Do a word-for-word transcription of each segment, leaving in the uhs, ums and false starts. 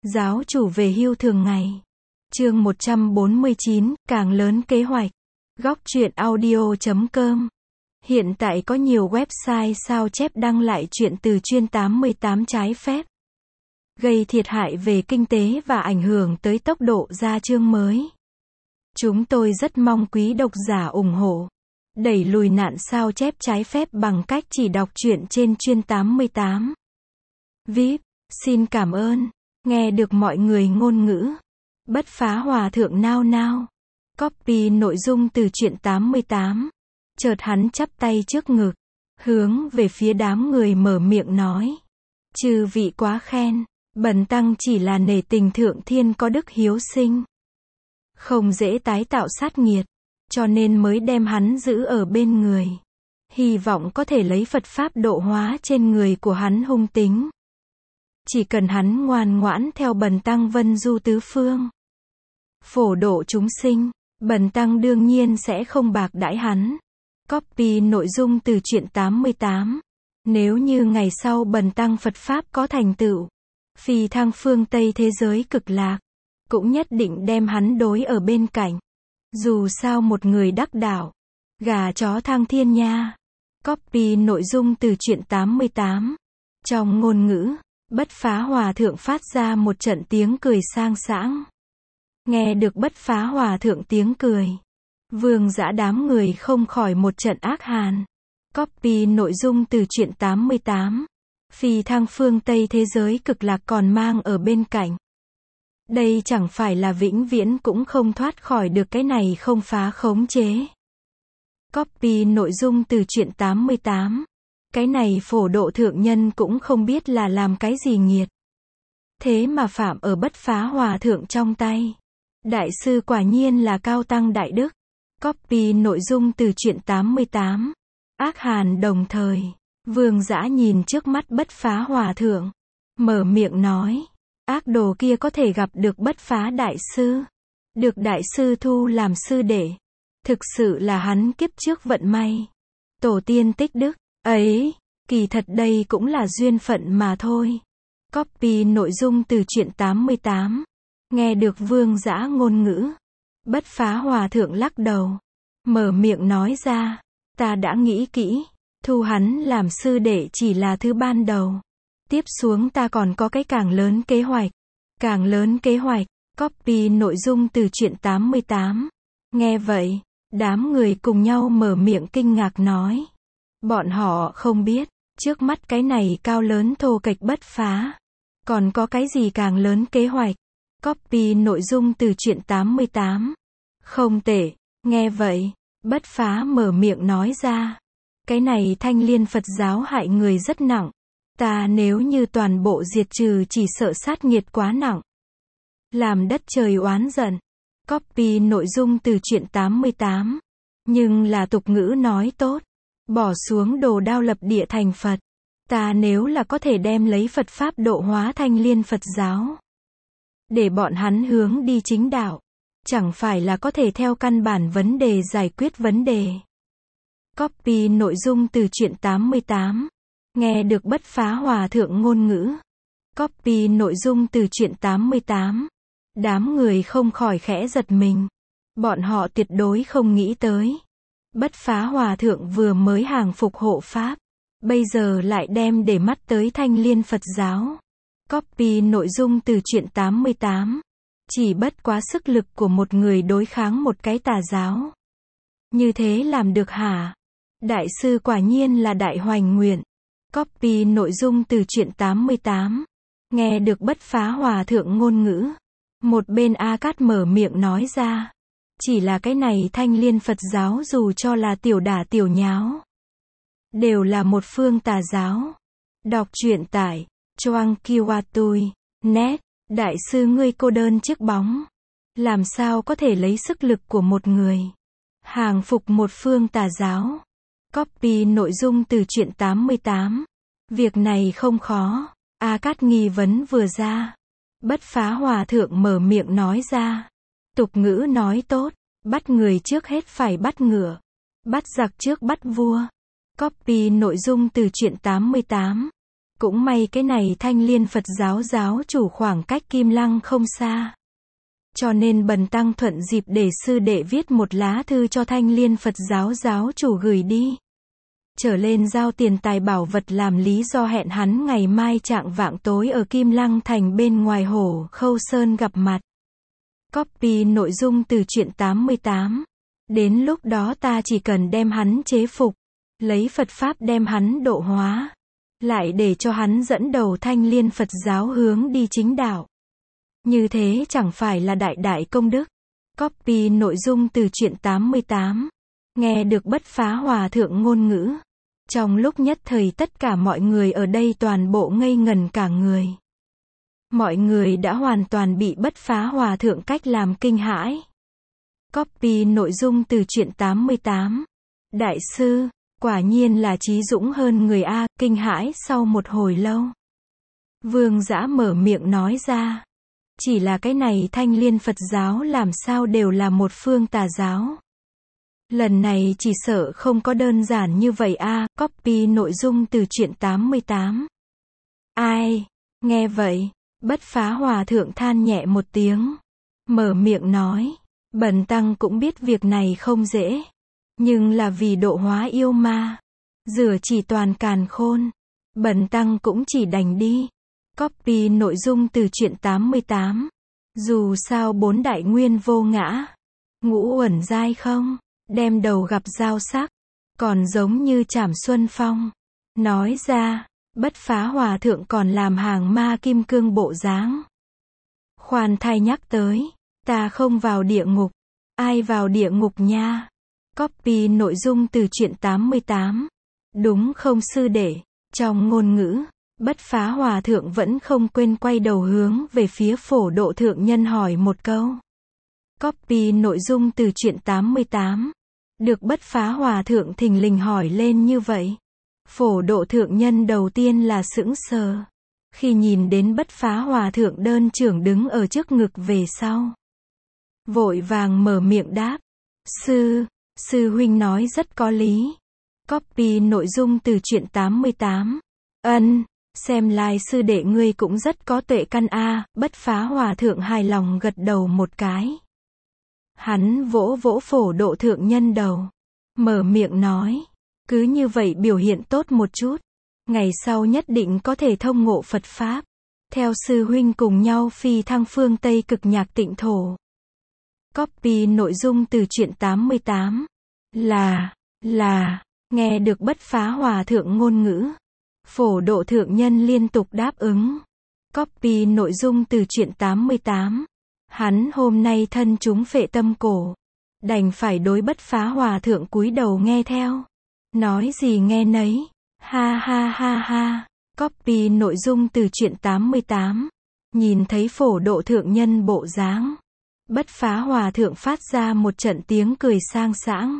Giáo chủ về hưu thường ngày. Chương một trăm bốn mươi chín, càng lớn kế hoạch. Góc truyện audio chấm com. Hiện tại có nhiều website sao chép đăng lại truyện từ chuyên tám mươi tám trái phép, gây thiệt hại về kinh tế và ảnh hưởng tới tốc độ ra chương mới. Chúng tôi rất mong quý độc giả ủng hộ, đẩy lùi nạn sao chép trái phép bằng cách chỉ đọc truyện trên chuyên tám mươi tám. vê i pê, xin cảm ơn. Nghe được mọi người ngôn ngữ. Bất phá hòa thượng nao nao. Copy nội dung từ truyện tám mươi tám. Chợt hắn chắp tay trước ngực, hướng về phía đám người mở miệng nói: chư vị quá khen, bần tăng chỉ là nể tình thượng thiên có đức hiếu sinh, không dễ tái tạo sát nghiệt, cho nên mới đem hắn giữ ở bên người. Hy vọng có thể lấy Phật Pháp độ hóa trên người của hắn hung tính. Chỉ cần hắn ngoan ngoãn theo bần tăng vân du tứ phương, phổ độ chúng sinh, bần tăng đương nhiên sẽ không bạc đãi hắn. Copy nội dung từ truyện tám mươi tám. Nếu như ngày sau bần tăng Phật Pháp có thành tựu, phi thăng phương Tây thế giới cực lạc, cũng nhất định đem hắn đối ở bên cạnh. Dù sao một người đắc đạo, gà chó thăng thiên nha. Copy nội dung từ truyện tám mươi tám. Trong ngôn ngữ, Bất phá hòa thượng phát ra một trận tiếng cười sang sảng. Nghe được bất phá hòa thượng tiếng cười, vương dã đám người không khỏi một trận ác hàn. Copy nội dung từ truyện tám mươi tám. Phi thăng phương Tây thế giới cực lạc còn mang ở bên cạnh. Đây chẳng phải là vĩnh viễn cũng không thoát khỏi được cái này không phá khống chế. Copy nội dung từ truyện tám mươi tám. Cái này phổ độ thượng nhân cũng không biết là làm cái gì nghiệt, thế mà phạm ở bất phá hòa thượng trong tay. Đại sư quả nhiên là cao tăng đại đức. Copy nội dung từ truyện tám mươi tám. Ác hàn đồng thời, vương dã nhìn trước mắt bất phá hòa thượng, mở miệng nói: ác đồ kia có thể gặp được bất phá đại sư, được đại sư thu làm sư đệ, thực sự là hắn kiếp trước vận may, tổ tiên tích đức. Ấy, kỳ thật đây cũng là duyên phận mà thôi. Copy nội dung từ truyện tám mươi tám. Nghe được vương dã ngôn ngữ, bất phá hòa thượng lắc đầu, mở miệng nói ra: ta đã nghĩ kỹ, thu hắn làm sư đệ chỉ là thứ ban đầu. Tiếp xuống ta còn có cái càng lớn kế hoạch. Càng lớn kế hoạch. Copy nội dung từ truyện tám mươi tám. Nghe vậy, đám người cùng nhau mở miệng kinh ngạc nói. Bọn họ không biết, trước mắt cái này cao lớn thô kệch bất phá, còn có cái gì càng lớn kế hoạch. Copy nội dung từ truyện tám mươi tám. Không tệ. Nghe vậy, bất phá mở miệng nói ra: cái này Thanh Liên Phật giáo hại người rất nặng. Ta nếu như toàn bộ diệt trừ chỉ sợ sát nghiệt quá nặng, làm đất trời oán giận. Copy nội dung từ truyện tám mươi tám. Nhưng là tục ngữ nói tốt, bỏ xuống đồ đao lập địa thành Phật. Ta nếu là có thể đem lấy Phật Pháp độ hóa Thanh Liên Phật giáo, để bọn hắn hướng đi chính đạo, chẳng phải là có thể theo căn bản vấn đề giải quyết vấn đề. Copy nội dung từ truyện tám mươi tám. Nghe được bất phá hòa thượng ngôn ngữ. Copy nội dung từ truyện tám mươi tám. Đám người không khỏi khẽ giật mình. Bọn họ tuyệt đối không nghĩ tới, bất phá hòa thượng vừa mới hàng phục hộ Pháp, bây giờ lại đem để mắt tới Thanh Liên Phật giáo. Copy nội dung từ truyện tám mươi tám. Chỉ bất quá sức lực của một người đối kháng một cái tà giáo, như thế làm được hả? Đại sư quả nhiên là đại hoành nguyện. Copy nội dung từ truyện tám mươi tám. Nghe được bất phá hòa thượng ngôn ngữ, một bên A Cát mở miệng nói ra: chỉ là cái này Thanh Liên Phật giáo dù cho là tiểu đả tiểu nháo, đều là một phương tà giáo. Đọc truyện tại Choang Kiwatui net. Đại sư ngươi cô đơn chiếc bóng, làm sao có thể lấy sức lực của một người hàng phục một phương tà giáo. Copy nội dung từ truyện tám mươi tám. Việc này không khó. A Cát nghi vấn vừa ra, bất phá hòa thượng mở miệng nói ra: tục ngữ nói tốt, bắt người trước hết phải bắt ngựa, bắt giặc trước bắt vua. Copy nội dung từ truyện tám mươi tám. Cũng may cái này Thanh Liên Phật giáo giáo chủ khoảng cách Kim Lăng không xa. Cho nên bần tăng thuận dịp để sư đệ viết một lá thư cho Thanh Liên Phật giáo giáo chủ gửi đi. Trở lên giao tiền tài bảo vật làm lý do hẹn hắn ngày mai trạng vạng tối ở Kim Lăng thành bên ngoài Hổ Khâu Sơn gặp mặt. Copy nội dung từ truyện tám mươi tám. Đến lúc đó ta chỉ cần đem hắn chế phục, lấy Phật Pháp đem hắn độ hóa, lại để cho hắn dẫn đầu Thanh Liên Phật giáo hướng đi chính đạo. Như thế chẳng phải là đại đại công đức. Copy nội dung từ truyện tám mươi tám. Nghe được Bất Phá Hòa thượng ngôn ngữ. Trong lúc nhất thời tất cả mọi người ở đây toàn bộ ngây ngần cả người. Mọi người đã hoàn toàn bị Bất Phá Hòa thượng cách làm kinh hãi. Copy nội dung từ truyện tám mươi tám. Đại sư, quả nhiên là trí dũng hơn người A, kinh hãi sau một hồi lâu. Vương Dã mở miệng nói ra. Chỉ là cái này Thanh Liên Phật giáo làm sao đều là một phương tà giáo. Lần này chỉ sợ không có đơn giản như vậy a. Copy nội dung từ truyện tám mươi tám. Ai? Nghe vậy, Bất Phá Hòa thượng than nhẹ một tiếng. Mở miệng nói. Bần tăng cũng biết việc này không dễ. Nhưng là vì độ hóa yêu ma. Rửa chỉ toàn càn khôn. Bần tăng cũng chỉ đành đi. Copy nội dung từ truyện tám mươi tám. Dù sao bốn đại nguyên vô ngã. Ngũ uẩn giai không. Đem đầu gặp dao sắc. Còn giống như Trảm Xuân Phong. Nói ra, Bất Phá Hòa thượng còn làm hàng ma kim cương bộ dáng. Khoan thai nhắc tới. Ta không vào địa ngục. Ai vào địa ngục nha? Copy nội dung từ truyện tám mươi tám. Đúng không sư đệ? Trong ngôn ngữ, Bất Phá Hòa thượng vẫn không quên quay đầu hướng về phía Phổ Độ thượng nhân hỏi một câu. Copy nội dung từ truyện tám mươi tám. Được Bất Phá Hòa thượng thình lình hỏi lên như vậy. Phổ Độ thượng nhân đầu tiên là sững sờ. Khi nhìn đến Bất Phá Hòa thượng đơn trưởng đứng ở trước ngực về sau. Vội vàng mở miệng đáp. Sư, sư huynh nói rất có lý. Copy nội dung từ truyện tám mươi tám. Ân, xem lai sư đệ ngươi cũng rất có tuệ căn a. Bất Phá Hòa thượng hài lòng gật đầu một cái. Hắn vỗ vỗ Phổ Độ thượng nhân đầu. Mở miệng nói. Cứ như vậy biểu hiện tốt một chút. Ngày sau nhất định có thể thông ngộ Phật Pháp. Theo sư huynh cùng nhau phi thăng phương Tây cực nhạc tịnh thổ. Copy nội dung từ truyện tám mươi tám. Là, là, nghe được Bất Phá Hòa thượng ngôn ngữ. Phổ Độ thượng nhân liên tục đáp ứng. Copy nội dung từ truyện tám mươi tám. Hắn hôm nay thân chúng phệ tâm cổ. Đành phải đối Bất Phá Hòa thượng cúi đầu nghe theo. Nói gì nghe nấy. Ha ha ha ha. Copy nội dung từ truyện tám mươi tám. Nhìn thấy Phổ Độ thượng nhân bộ dáng. Bất Phá Hòa thượng phát ra một trận tiếng cười sang sảng.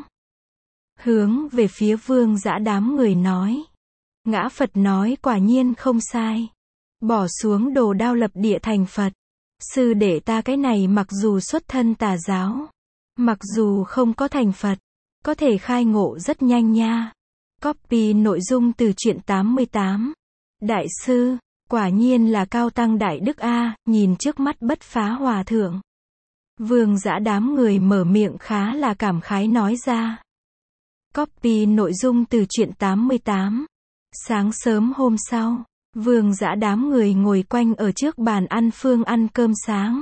Hướng về phía Vương Dã đám người nói. Ngã Phật nói quả nhiên không sai. Bỏ xuống đồ đao lập địa thành Phật. Sư đệ ta cái này mặc dù xuất thân tà giáo. Mặc dù không có thành Phật. Có thể khai ngộ rất nhanh nha. Copy nội dung từ truyện tám mươi tám. Đại sư, quả nhiên là cao tăng đại đức a. Nhìn trước mắt Bất Phá Hòa thượng. Vương Dã đám người mở miệng khá là cảm khái nói ra. Copy nội dung từ truyện tám mươi tám. Sáng sớm hôm sau, Vương Dã đám người ngồi quanh ở trước bàn ăn phương ăn cơm sáng.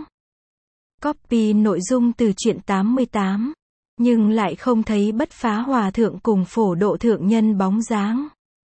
Copy nội dung từ truyện tám mươi tám. Nhưng lại không thấy Bất Phá Hòa thượng cùng Phổ Độ thượng nhân bóng dáng.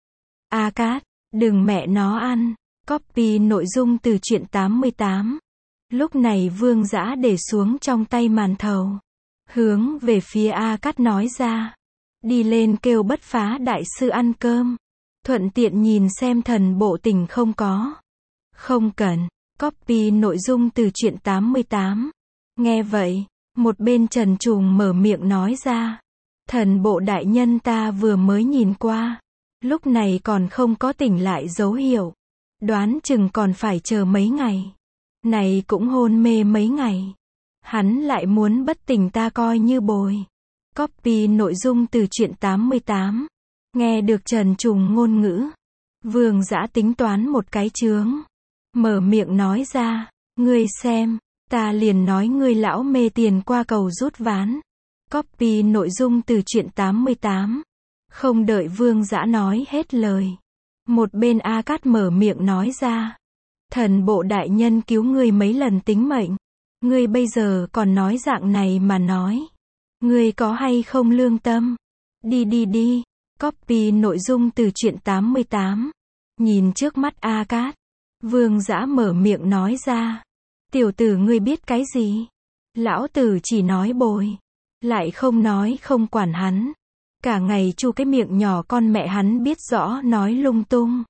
A Cát, đừng mẹ nó ăn. Copy nội dung từ truyện tám mươi tám. Lúc này Vương Dã để xuống trong tay màn thầu. Hướng về phía A Cát nói ra. Đi lên kêu Bất Phá đại sư ăn cơm. Thuận tiện nhìn xem thần bộ tình không có. Không cần. Copy nội dung từ truyện tám mươi tám. Nghe vậy, một bên Trần Trùng mở miệng nói ra. Thần bộ đại nhân ta vừa mới nhìn qua. Lúc này còn không có tỉnh lại dấu hiệu. Đoán chừng còn phải chờ mấy ngày. Này cũng hôn mê mấy ngày. Hắn lại muốn bất tỉnh ta coi như bồi. Copy nội dung từ truyện tám mươi tám. Nghe được Trần Trùng ngôn ngữ. Vương Dã tính toán một cái chướng. Mở miệng nói ra, ngươi xem, ta liền nói ngươi lão mê tiền qua cầu rút ván. Copy nội dung từ truyện tám mươi tám. Không đợi Vương Dã nói hết lời. Một bên A Cát mở miệng nói ra. Thần bộ đại nhân cứu ngươi mấy lần tính mệnh. Ngươi bây giờ còn nói dạng này mà nói. Ngươi có hay không lương tâm? Đi đi đi. Copy nội dung từ truyện tám mươi tám. Nhìn trước mắt A Cát. Vương Dã mở miệng nói ra. Tiểu tử ngươi biết cái gì? Lão tử chỉ nói bồi. Lại không nói không quản hắn. Cả ngày chu cái miệng nhỏ con mẹ hắn biết rõ nói lung tung.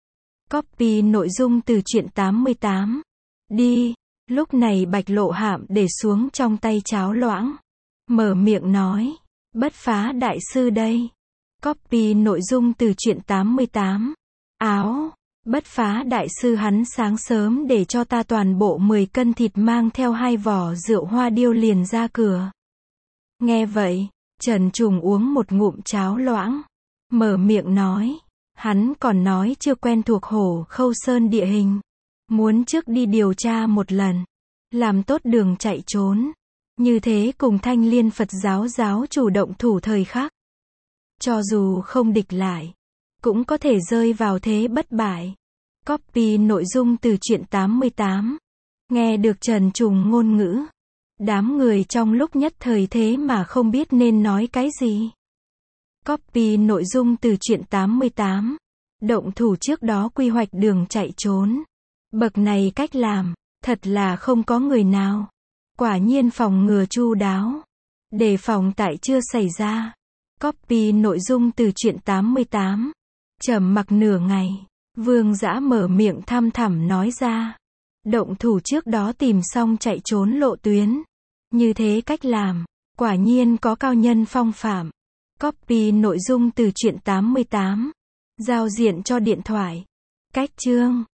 Copy nội dung từ truyện tám mươi tám. Đi. Lúc này Bạch Lộ Hạm để xuống trong tay cháo loãng. Mở miệng nói. Bất phá đại sư đây. Copy nội dung từ truyện tám mươi tám. Áo. Bất phá đại sư hắn sáng sớm để cho ta toàn bộ mười cân thịt mang theo hai vỏ rượu hoa điêu liền ra cửa. Nghe vậy, Trần Trùng uống một ngụm cháo loãng. Mở miệng nói. Hắn còn nói chưa quen thuộc Hổ Khâu Sơn địa hình. Muốn trước đi điều tra một lần. Làm tốt đường chạy trốn. Như thế cùng Thanh Liên Phật giáo giáo chủ động thủ thời khắc. Cho dù không địch lại. Cũng có thể rơi vào thế bất bại. Copy nội dung từ truyện tám mươi tám. Nghe được Trần Trùng ngôn ngữ. Đám người trong lúc nhất thời thế mà không biết nên nói cái gì. Copy nội dung từ truyện tám mươi tám. Động thủ trước đó quy hoạch đường chạy trốn. Bậc này cách làm, thật là không có người nào. Quả nhiên phòng ngừa chu đáo. Đề phòng tại chưa xảy ra. Copy nội dung từ truyện tám mươi tám. Trầm mặc nửa ngày. Vương Dã mở miệng thăm thẳm nói ra. Động thủ trước đó tìm xong chạy trốn lộ tuyến. Như thế cách làm, quả nhiên có cao nhân phong phạm. Copy nội dung từ truyện tám mươi tám. Giao diện cho điện thoại. Cách chương.